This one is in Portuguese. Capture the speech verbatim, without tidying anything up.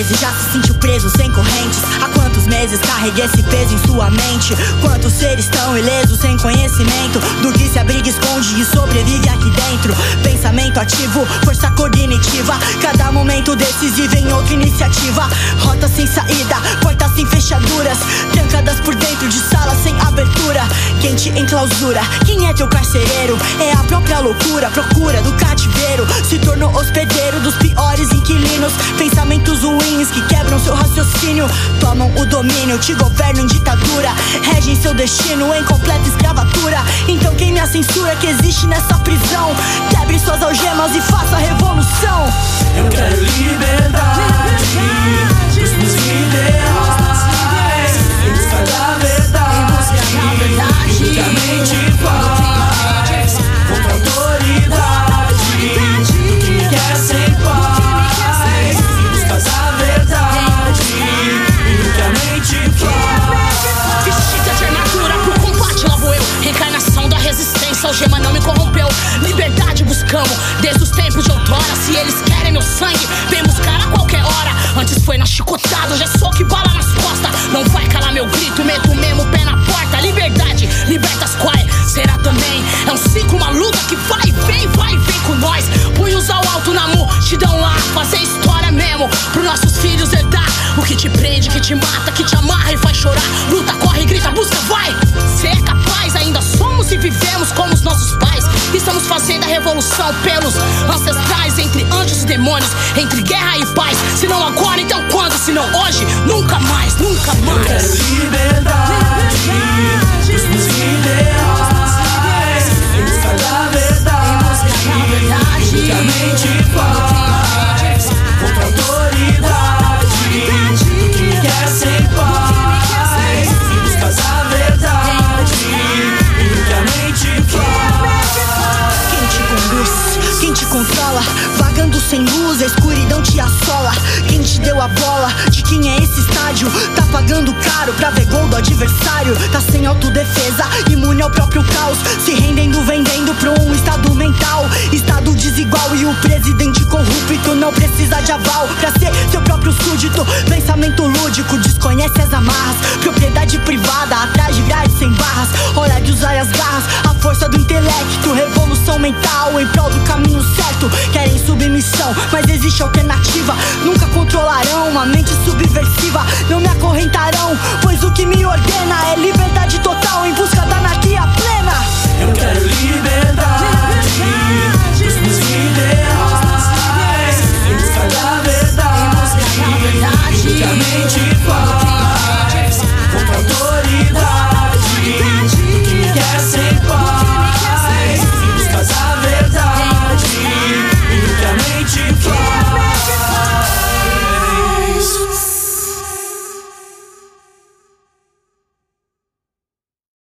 vezes já se sentiu preso sem correntes? Há quantos meses carrega esse peso em sua mente? Quantos seres tão ilesos sem conhecimento do que se abriga, esconde e sobrevive aqui dentro? Pensamento ativo, força cognitiva, cada momento decisivo em outra iniciativa. Rota sem saída, portas sem fechaduras, trancadas por dentro de salas sem abertura. Quente em clausura, quem é teu carcereiro? É a própria loucura, procura do cativeiro. Se tornou hospedeiro dos piores inquilinos. Pensamentos ruins que quebram seu raciocínio, tomam o domínio, te governam em ditadura, regem seu destino em completa escravatura. Então queime a censura que existe nessa prisão, quebre suas algemas e faça a revolução. Eu quero liberdade dos meus ideais, em busca da verdade, que a mente faz contra a autoridade, do que me quer sem paz, em busca da verdade, do que a mente faz. Vestida de armadura pro combate, lá vou eu, reencarnação da resistência, algema não me corrompeu. Liberdade buscamos desde os tempos de outrora. Se eles querem meu sangue, vem buscar a qualquer hora. Antes foi na chicotada, hoje é soco e bala nas costas. Não vai calar meu grito, meto mesmo o pé na porta. Liberdade, liberta as quais, será também. É um ciclo, uma luta que vai e vem, vai e vem com nós. Punhos ao alto na multidão lá, fazer história mesmo, pros nossos filhos herdar. O que te prende, que te mata, que te amarra e faz chorar. Luta, corre, grita, busca, vai. Cê é capaz, ainda somos e vivemos como os nossos pais. Estamos fazendo a revolução pelos ancestrais, entre anjos e demônios, entre guerra e paz. Se não agora, então quando? Se não hoje, nunca mais, nunca mais. Eu quero liberdade dos meus ideais, em busca da verdade, do que a mente faz contra a autoridade, do que me quer sem paz, em busca da verdade, do que a mente faz. Quem te conduz, quem te controla, vagando sem luz, a escuridão te assola. Quem te deu a bola, de quem é esse estádio? Tá pagando caro pra ver gol do adversário. Tá sem autodefesa, imune ao próprio caos, se rendendo, vendendo pra um estado mental. Estado desigual e o presidente corrupto não precisa de aval pra ser seu próprio súdito. Pensamento lúdico, desconhece as amarras, propriedade privada, atrás de grades sem barras. Hora de usar as garras, a força do intelecto, revolução mental em prol do caminho certo. Querem submissão, mas existe alternativa. Nunca controlarão a mente subversiva, não me acorrentarão, pois o que me orgulha